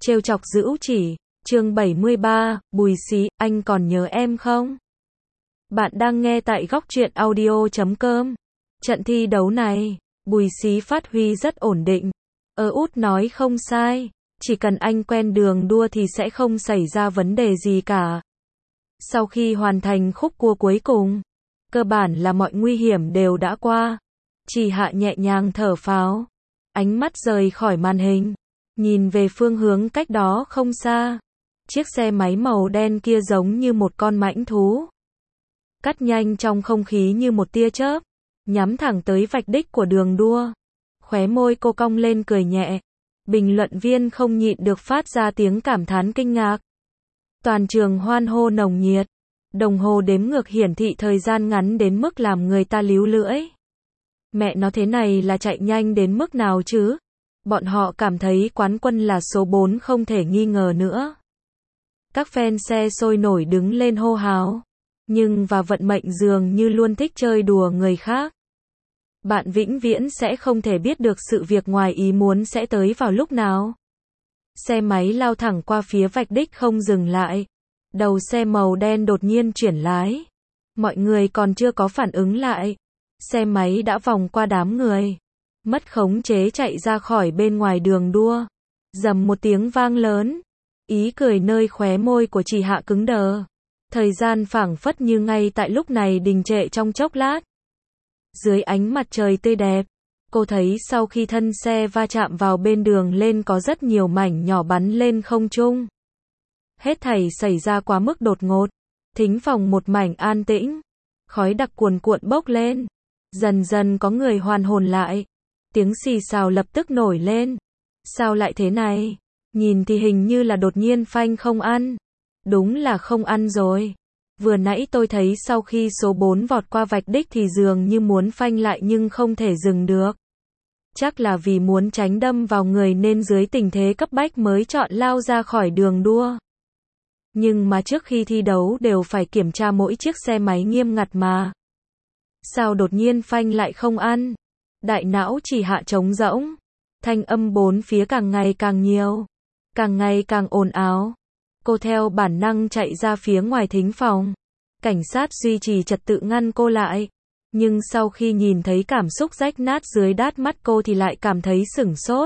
Trêu chọc Dữu Chỉ, chương 73, Bùi Xí, anh còn nhớ em không? Bạn đang nghe tại Góc Truyện Audio.com. Trận thi đấu này, Bùi Xí phát huy rất ổn định. Út nói không sai, chỉ cần anh quen đường đua thì sẽ không xảy ra vấn đề gì cả. Sau khi hoàn thành khúc cua cuối cùng, cơ bản là mọi nguy hiểm đều đã qua. Chỉ Hạ nhẹ nhàng thở phào, ánh mắt rời khỏi màn hình, nhìn về phương hướng cách đó không xa. Chiếc xe máy màu đen kia giống như một con mãnh thú, cắt nhanh trong không khí như một tia chớp, nhắm thẳng tới vạch đích của đường đua. Khóe môi cô cong lên cười nhẹ. Bình luận viên không nhịn được phát ra tiếng cảm thán kinh ngạc. Toàn trường hoan hô nồng nhiệt. Đồng hồ đếm ngược hiển thị thời gian ngắn đến mức làm người ta líu lưỡi. Mẹ nó, thế này là chạy nhanh đến mức nào chứ? Bọn họ cảm thấy quán quân là số 4 không thể nghi ngờ nữa. Các fan xe sôi nổi đứng lên hô hào. Nhưng và vận mệnh dường như luôn thích chơi đùa người khác. Bạn vĩnh viễn sẽ không thể biết được sự việc ngoài ý muốn sẽ tới vào lúc nào. Xe máy lao thẳng qua phía vạch đích không dừng lại. Đầu xe màu đen đột nhiên chuyển lái. Mọi người còn chưa có phản ứng lại. Xe máy đã vòng qua đám người. Mất khống chế chạy ra khỏi bên ngoài đường đua. Rầm một tiếng vang lớn. Ý cười nơi khóe môi của Chỉ Hạ cứng đờ. Thời gian phảng phất như ngay tại lúc này đình trệ trong chốc lát. Dưới ánh mặt trời tươi đẹp, cô thấy sau khi thân xe va chạm vào bên đường lên có rất nhiều mảnh nhỏ bắn lên không trung. Hết thảy xảy ra quá mức đột ngột. Thính phòng một mảnh an tĩnh. Khói đặc cuồn cuộn bốc lên. Dần dần có người hoàn hồn lại. Tiếng xì xào lập tức nổi lên. Sao lại thế này? Nhìn thì hình như là đột nhiên phanh không ăn. Đúng là không ăn rồi. Vừa nãy tôi thấy sau khi số 4 vọt qua vạch đích thì dường như muốn phanh lại nhưng không thể dừng được. Chắc là vì muốn tránh đâm vào người nên dưới tình thế cấp bách mới chọn lao ra khỏi đường đua. Nhưng mà trước khi thi đấu đều phải kiểm tra mỗi chiếc xe máy nghiêm ngặt mà. Sao đột nhiên phanh lại không ăn? Đại não Chỉ Hạ trống rỗng. Thanh âm bốn phía càng ngày càng nhiều. Càng ngày càng ồn ào. Cô theo bản năng chạy ra phía ngoài thính phòng. Cảnh sát duy trì trật tự ngăn cô lại. Nhưng sau khi nhìn thấy cảm xúc rách nát dưới đáy mắt cô thì lại cảm thấy sửng sốt.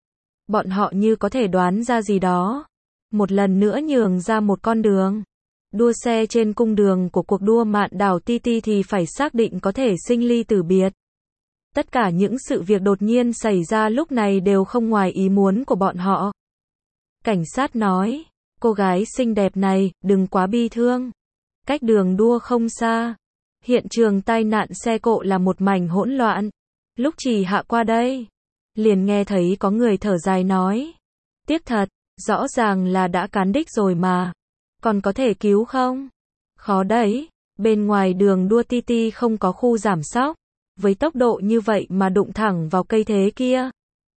Bọn họ như có thể đoán ra gì đó. Một lần nữa nhường ra một con đường. Đua xe trên cung đường của cuộc đua mạn đảo TT thì phải xác định có thể sinh ly tử biệt. Tất cả những sự việc đột nhiên xảy ra lúc này đều không ngoài ý muốn của bọn họ. Cảnh sát nói. Cô gái xinh đẹp này, đừng quá bi thương. Cách đường đua không xa. Hiện trường tai nạn xe cộ là một mảnh hỗn loạn. Lúc Chỉ Hạ qua đây, liền nghe thấy có người thở dài nói. Tiếc thật, rõ ràng là đã cán đích rồi mà. Còn có thể cứu không? Khó đấy, bên ngoài đường đua TT không có khu giảm sóc. Với tốc độ như vậy mà đụng thẳng vào cây thế kia.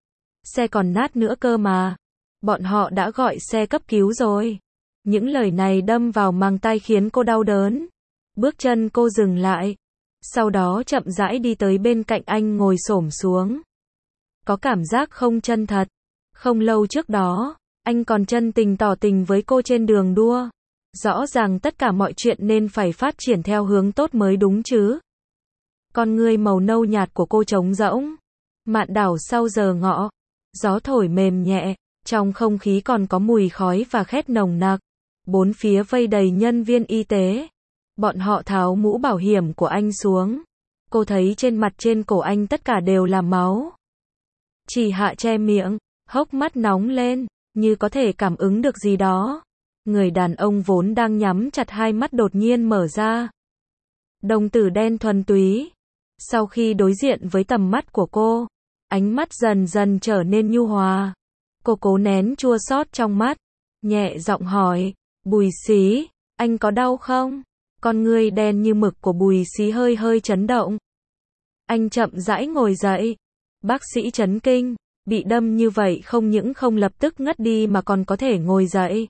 Xe còn nát nữa cơ mà. Bọn họ đã gọi xe cấp cứu rồi. Những lời này đâm vào mang tai khiến cô đau đớn. Bước chân cô dừng lại. Sau đó chậm rãi đi tới bên cạnh anh ngồi xổm xuống. Có cảm giác không chân thật. Không lâu trước đó, anh còn chân tình tỏ tình với cô trên đường đua. Rõ ràng tất cả mọi chuyện nên phải phát triển theo hướng tốt mới đúng chứ. Con ngươi màu nâu nhạt của cô trống rỗng. Mạn đảo sau giờ ngọ. Gió thổi mềm nhẹ. Trong không khí còn có mùi khói và khét nồng nặc. Bốn phía vây đầy nhân viên y tế. Bọn họ tháo mũ bảo hiểm của anh xuống. Cô thấy trên mặt trên cổ anh tất cả đều là máu. Chỉ Hạ che miệng, hốc mắt nóng lên, như có thể cảm ứng được gì đó. Người đàn ông vốn đang nhắm chặt hai mắt đột nhiên mở ra. Đồng tử đen thuần túy. Sau khi đối diện với tầm mắt của cô, ánh mắt dần dần trở nên nhu hòa. Cô cố nén chua xót trong mắt, nhẹ giọng hỏi, Bùi Xí, anh có đau không? Con ngươi đen như mực của Bùi Xí hơi hơi chấn động. Anh chậm rãi ngồi dậy. Bác sĩ chấn kinh, bị đâm như vậy không những không lập tức ngất đi mà còn có thể ngồi dậy.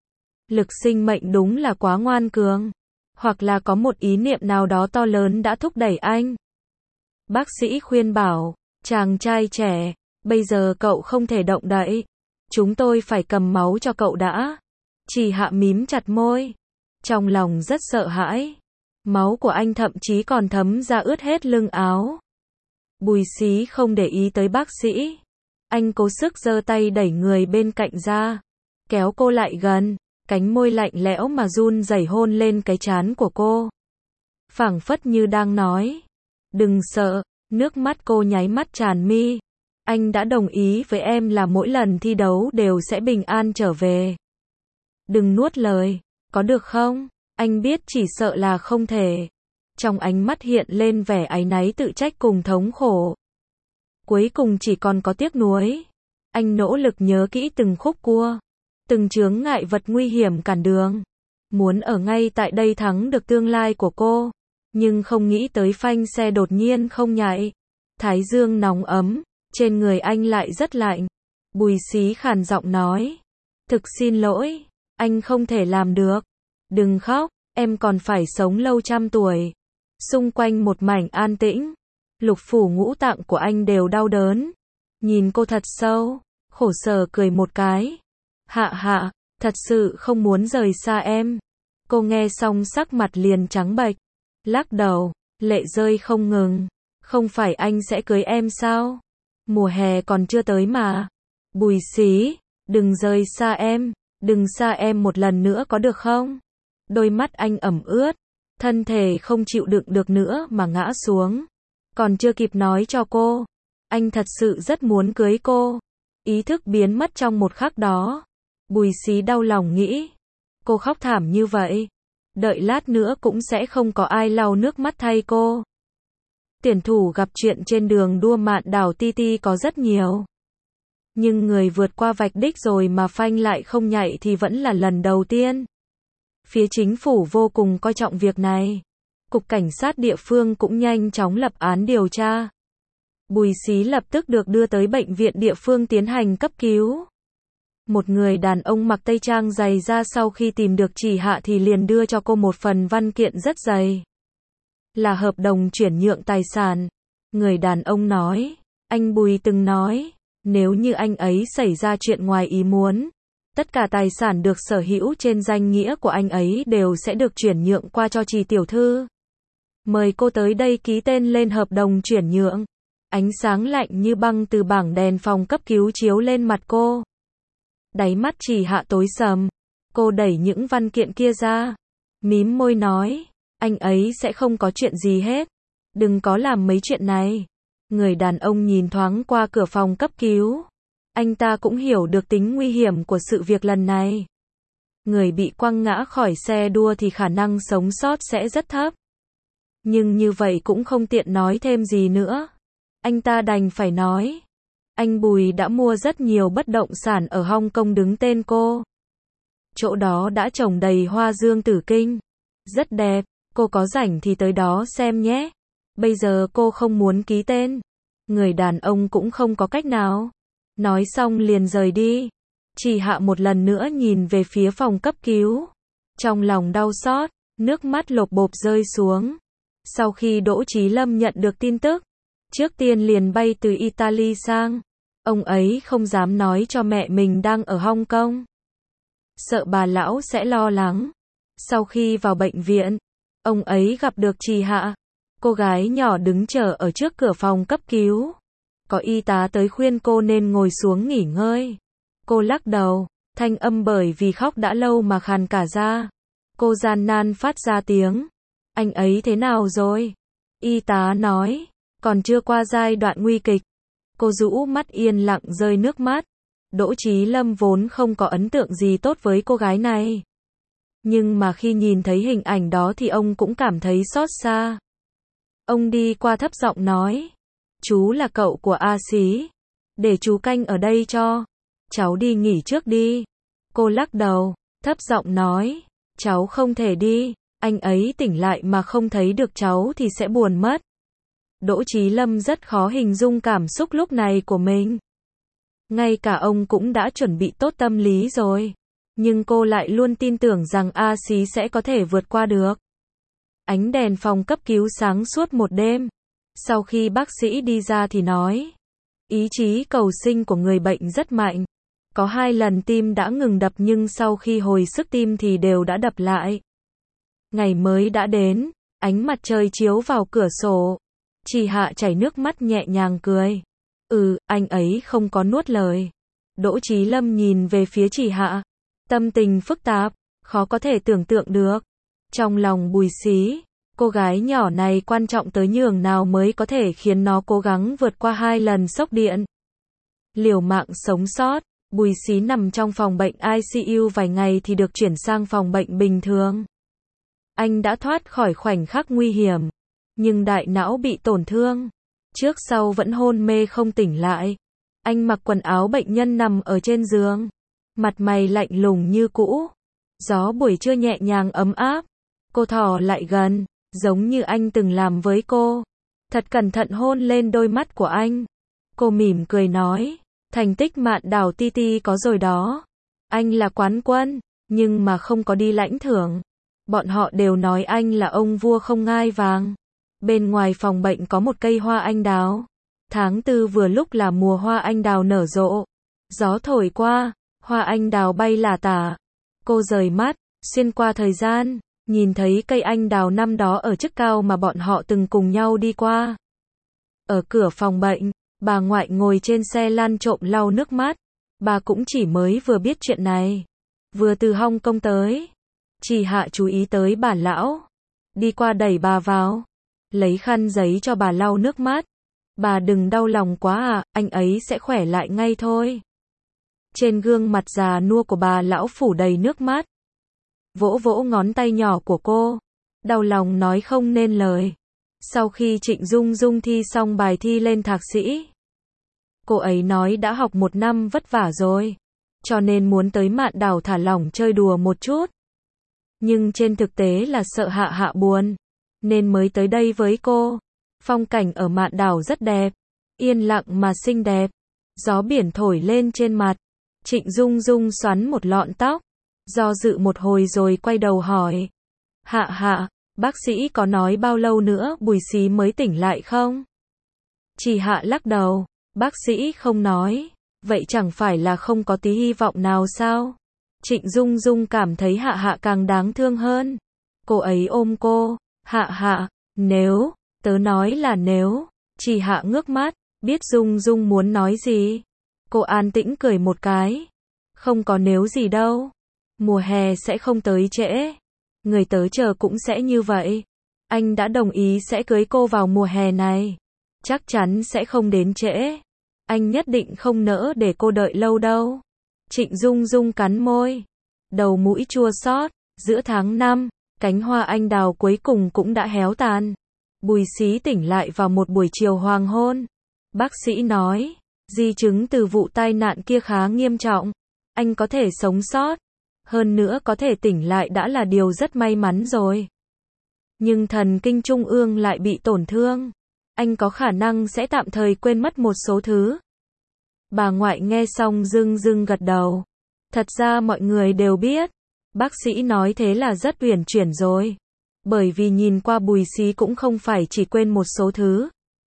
Lực sinh mệnh đúng là quá ngoan cường. Hoặc là có một ý niệm nào đó to lớn đã thúc đẩy anh. Bác sĩ khuyên bảo, chàng trai trẻ, bây giờ cậu không thể động đậy. Chúng tôi phải cầm máu cho cậu đã. Chỉ Hạ mím chặt môi. Trong lòng rất sợ hãi. Máu của anh thậm chí còn thấm ra ướt hết lưng áo. Bùi Xí không để ý tới bác sĩ. Anh cố sức giơ tay đẩy người bên cạnh ra. Kéo cô lại gần. Cánh môi lạnh lẽo mà run rẩy hôn lên cái trán của cô. Phảng phất như đang nói. Đừng sợ. Nước mắt cô nháy mắt tràn mi. Anh đã đồng ý với em là mỗi lần thi đấu đều sẽ bình an trở về. Đừng nuốt lời. Có được không? Anh biết chỉ sợ là không thể. Trong ánh mắt hiện lên vẻ áy náy tự trách cùng thống khổ. Cuối cùng chỉ còn có tiếc nuối. Anh nỗ lực nhớ kỹ từng khúc cua. Từng chướng ngại vật nguy hiểm cản đường. Muốn ở ngay tại đây thắng được tương lai của cô. Nhưng không nghĩ tới phanh xe đột nhiên không nhảy. Thái dương nóng ấm. Trên người anh lại rất lạnh. Bùi Xí khàn giọng nói. Thực xin lỗi. Anh không thể làm được. Đừng khóc. Em còn phải sống lâu trăm tuổi. Xung quanh một mảnh an tĩnh. Lục phủ ngũ tạng của anh đều đau đớn. Nhìn cô thật sâu. Khổ sở cười một cái. Hạ, thật sự không muốn rời xa em. Cô nghe xong sắc mặt liền trắng bệch. Lắc đầu. Lệ rơi không ngừng. Không phải anh sẽ cưới em sao? Mùa hè còn chưa tới mà. Bùi Xí. Đừng rời xa em. Đừng xa em một lần nữa có được không? Đôi mắt anh ẩm ướt. Thân thể không chịu đựng được nữa mà ngã xuống. Còn chưa kịp nói cho cô. Anh thật sự rất muốn cưới cô. Ý thức biến mất trong một khắc đó. Bùi Xí đau lòng nghĩ. Cô khóc thảm như vậy. Đợi lát nữa cũng sẽ không có ai lau nước mắt thay cô. Tuyển thủ gặp chuyện trên đường đua mạn đảo Ti Ti có rất nhiều. Nhưng người vượt qua vạch đích rồi mà phanh lại không nhảy thì vẫn là lần đầu tiên. Phía chính phủ vô cùng coi trọng việc này. Cục cảnh sát địa phương cũng nhanh chóng lập án điều tra. Bùi Xí lập tức được đưa tới bệnh viện địa phương tiến hành cấp cứu. Một người đàn ông mặc tây trang dày da sau khi tìm được Chỉ Hạ thì liền đưa cho cô một phần văn kiện rất dày. Là hợp đồng chuyển nhượng tài sản. Người đàn ông nói, anh Bùi từng nói, nếu như anh ấy xảy ra chuyện ngoài ý muốn, tất cả tài sản được sở hữu trên danh nghĩa của anh ấy đều sẽ được chuyển nhượng qua cho Trì tiểu thư. Mời cô tới đây ký tên lên hợp đồng chuyển nhượng. Ánh sáng lạnh như băng từ bảng đèn phòng cấp cứu chiếu lên mặt cô. Đáy mắt Chỉ Hạ tối sầm. Cô đẩy những văn kiện kia ra. Mím môi nói, anh ấy sẽ không có chuyện gì hết. Đừng có làm mấy chuyện này. Người đàn ông nhìn thoáng qua cửa phòng cấp cứu. Anh ta cũng hiểu được tính nguy hiểm của sự việc lần này. Người bị quăng ngã khỏi xe đua thì khả năng sống sót sẽ rất thấp. Nhưng như vậy cũng không tiện nói thêm gì nữa. Anh ta đành phải nói. Anh Bùi đã mua rất nhiều bất động sản ở Hong Kong đứng tên cô. Chỗ đó đã trồng đầy hoa dương tử kinh. Rất đẹp, cô có rảnh thì tới đó xem nhé. Bây giờ cô không muốn ký tên. Người đàn ông cũng không có cách nào. Nói xong liền rời đi. Chỉ Hạ một lần nữa nhìn về phía phòng cấp cứu. Trong lòng đau xót, nước mắt lộp bộp rơi xuống. Sau khi Đỗ Chí Lâm nhận được tin tức, trước tiên liền bay từ Italy sang. Ông ấy không dám nói cho mẹ mình đang ở Hong Kong. Sợ bà lão sẽ lo lắng. Sau khi vào bệnh viện, ông ấy gặp được Trì Hạ. Cô gái nhỏ đứng chờ ở trước cửa phòng cấp cứu. Có y tá tới khuyên cô nên ngồi xuống nghỉ ngơi. Cô lắc đầu, thanh âm bởi vì khóc đã lâu mà khàn cả ra. Cô gian nan phát ra tiếng. Anh ấy thế nào rồi? Y tá nói, còn chưa qua giai đoạn nguy kịch. Cô rũ mắt yên lặng rơi nước mắt. Đỗ Chí Lâm vốn không có ấn tượng gì tốt với cô gái này. Nhưng mà khi nhìn thấy hình ảnh đó thì ông cũng cảm thấy xót xa. Ông đi qua thấp giọng nói, chú là cậu của A Xí. Để chú canh ở đây cho. Cháu đi nghỉ trước đi. Cô lắc đầu, thấp giọng nói, cháu không thể đi. Anh ấy tỉnh lại mà không thấy được cháu thì sẽ buồn mất. Đỗ Chí Lâm rất khó hình dung cảm xúc lúc này của mình. Ngay cả ông cũng đã chuẩn bị tốt tâm lý rồi. Nhưng cô lại luôn tin tưởng rằng A Xí sẽ có thể vượt qua được. Ánh đèn phòng cấp cứu sáng suốt một đêm. Sau khi bác sĩ đi ra thì nói, ý chí cầu sinh của người bệnh rất mạnh. Có 2 lần tim đã ngừng đập nhưng sau khi hồi sức tim thì đều đã đập lại. Ngày mới đã đến, ánh mặt trời chiếu vào cửa sổ. Chị Hạ chảy nước mắt nhẹ nhàng cười. Anh ấy không có nuốt lời. Đỗ Chí Lâm nhìn về phía chị Hạ. Tâm tình phức tạp, khó có thể tưởng tượng được. Trong lòng Bùi Xí, cô gái nhỏ này quan trọng tới nhường nào mới có thể khiến nó cố gắng vượt qua 2 lần sốc điện. Liều mạng sống sót, Bùi Xí nằm trong phòng bệnh ICU vài ngày thì được chuyển sang phòng bệnh bình thường. Anh đã thoát khỏi khoảnh khắc nguy hiểm, nhưng đại não bị tổn thương. Trước sau vẫn hôn mê không tỉnh lại. Anh mặc quần áo bệnh nhân nằm ở trên giường. Mặt mày lạnh lùng như cũ. Gió buổi trưa nhẹ nhàng ấm áp. Cô thò lại gần, giống như anh từng làm với cô. Thật cẩn thận hôn lên đôi mắt của anh. Cô mỉm cười nói, thành tích Mạn Đảo TT có rồi đó. Anh là quán quân, nhưng mà không có đi lãnh thưởng. Bọn họ đều nói anh là ông vua không ngai vàng. Bên ngoài phòng bệnh có một cây hoa anh đào. Tháng 4 vừa lúc là mùa hoa anh đào nở rộ. Gió thổi qua, hoa anh đào bay lả tả. Cô rời mắt, xuyên qua thời gian, nhìn thấy cây anh đào năm đó ở chức cao mà bọn họ từng cùng nhau đi qua. Ở cửa phòng bệnh, bà ngoại ngồi trên xe lăn trộm lau nước mắt. Bà cũng chỉ mới vừa biết chuyện này. Vừa từ Hong Kong tới. Chị Hạ chú ý tới bà lão. Đi qua đẩy bà vào. Lấy khăn giấy cho bà lau nước mắt. Bà đừng đau lòng quá à, anh ấy sẽ khỏe lại ngay thôi. Trên gương mặt già nua của bà lão phủ đầy nước mắt. Vỗ vỗ ngón tay nhỏ của cô. Đau lòng nói không nên lời. Sau khi Trịnh Dung Dung thi xong bài thi lên thạc sĩ, cô ấy nói đã học 1 năm vất vả rồi, cho nên muốn tới Mạn Đảo thả lỏng chơi đùa một chút. Nhưng trên thực tế là sợ Hạ Hạ buồn, nên mới tới đây với cô. Phong cảnh ở Mạn Đảo rất đẹp, yên lặng mà xinh đẹp. Gió biển thổi lên trên mặt. Trịnh Dung Dung xoắn một lọn tóc, do dự một hồi rồi quay đầu hỏi. Hạ Hạ, bác sĩ có nói bao lâu nữa Bùi Xí mới tỉnh lại không? Chị Hạ lắc đầu, bác sĩ không nói. Vậy chẳng phải là không có tí hy vọng nào sao? Trịnh Dung Dung cảm thấy Hạ Hạ càng đáng thương hơn. Cô ấy ôm cô. Hạ Hạ, nếu, tớ nói là nếu. Chị Hạ ngước mắt, biết Dung Dung muốn nói gì. Cô an tĩnh cười một cái. Không có nếu gì đâu. Mùa hè sẽ không tới trễ. Người tớ chờ cũng sẽ như vậy. Anh đã đồng ý sẽ cưới cô vào mùa hè này. Chắc chắn sẽ không đến trễ. Anh nhất định không nỡ để cô đợi lâu đâu. Trịnh Dung Dung cắn môi. Đầu mũi chua xót. Giữa tháng 5, cánh hoa anh đào cuối cùng cũng đã héo tàn. Bùi Xí tỉnh lại vào một buổi chiều hoàng hôn. Bác sĩ nói, di chứng từ vụ tai nạn kia khá nghiêm trọng. Anh có thể sống sót. Hơn nữa có thể tỉnh lại đã là điều rất may mắn rồi. Nhưng thần kinh trung ương lại bị tổn thương. Anh có khả năng sẽ tạm thời quên mất một số thứ. Bà ngoại nghe xong rưng rưng gật đầu. Thật ra mọi người đều biết. Bác sĩ nói thế là rất uyển chuyển rồi. Bởi vì nhìn qua Bùi Xí cũng không phải chỉ quên một số thứ.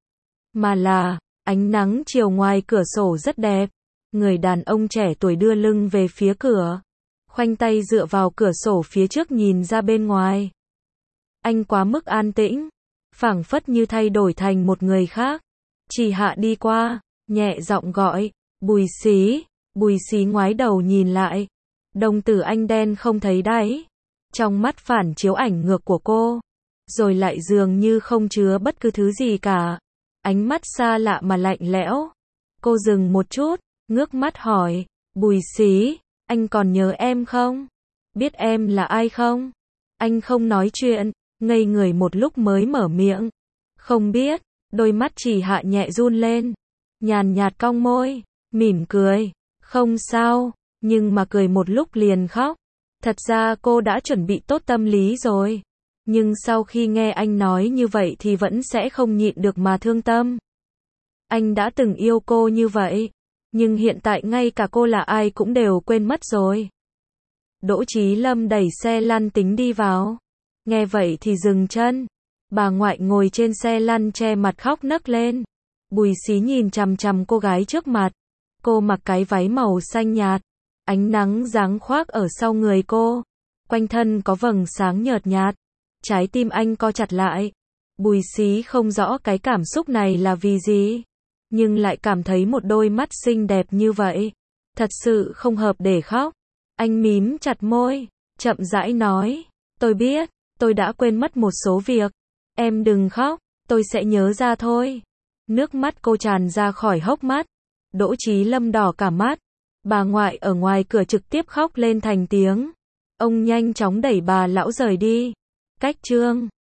Mà là, ánh nắng chiều ngoài cửa sổ rất đẹp. Người đàn ông trẻ tuổi đưa lưng về phía cửa. Khoanh tay dựa vào cửa sổ phía trước nhìn ra bên ngoài. Anh quá mức an tĩnh. Phảng phất như thay đổi thành một người khác. Chị Hạ đi qua, nhẹ giọng gọi, Bùi Xí. Bùi Xí ngoái đầu nhìn lại. Đồng tử anh đen không thấy đáy. Trong mắt phản chiếu ảnh ngược của cô. Rồi lại dường như không chứa bất cứ thứ gì cả. Ánh mắt xa lạ mà lạnh lẽo. Cô dừng một chút, ngước mắt hỏi, Bùi Xí, anh còn nhớ em không? Biết em là ai không? Anh không nói chuyện, ngây người một lúc mới mở miệng. Không biết, đôi mắt chị Hạ nhẹ run lên. Nhàn nhạt cong môi, mỉm cười. Không sao, nhưng mà cười một lúc liền khóc. Thật ra cô đã chuẩn bị tốt tâm lý rồi. Nhưng sau khi nghe anh nói như vậy thì vẫn sẽ không nhịn được mà thương tâm. Anh đã từng yêu cô như vậy. Nhưng hiện tại ngay cả cô là ai cũng đều quên mất rồi. Đỗ Chí Lâm đẩy xe lăn tính đi vào. Nghe vậy thì dừng chân. Bà ngoại ngồi trên xe lăn che mặt khóc nấc lên. Bùi Xí nhìn chằm chằm cô gái trước mặt. Cô mặc cái váy màu xanh nhạt, ánh nắng giáng khoác ở sau người cô, quanh thân có vầng sáng nhợt nhạt. Trái tim anh co chặt lại. Bùi Xí không rõ cái cảm xúc này là vì gì, nhưng lại cảm thấy một đôi mắt xinh đẹp như vậy thật sự không hợp để khóc. Anh mím chặt môi, chậm rãi nói, tôi biết, tôi đã quên mất một số việc. Em đừng khóc, tôi sẽ nhớ ra thôi. Nước mắt cô tràn ra khỏi hốc mắt. Đỗ Chí Lâm đỏ cả mắt. Bà ngoại ở ngoài cửa trực tiếp khóc lên thành tiếng. Ông nhanh chóng đẩy bà lão rời đi. Cách chương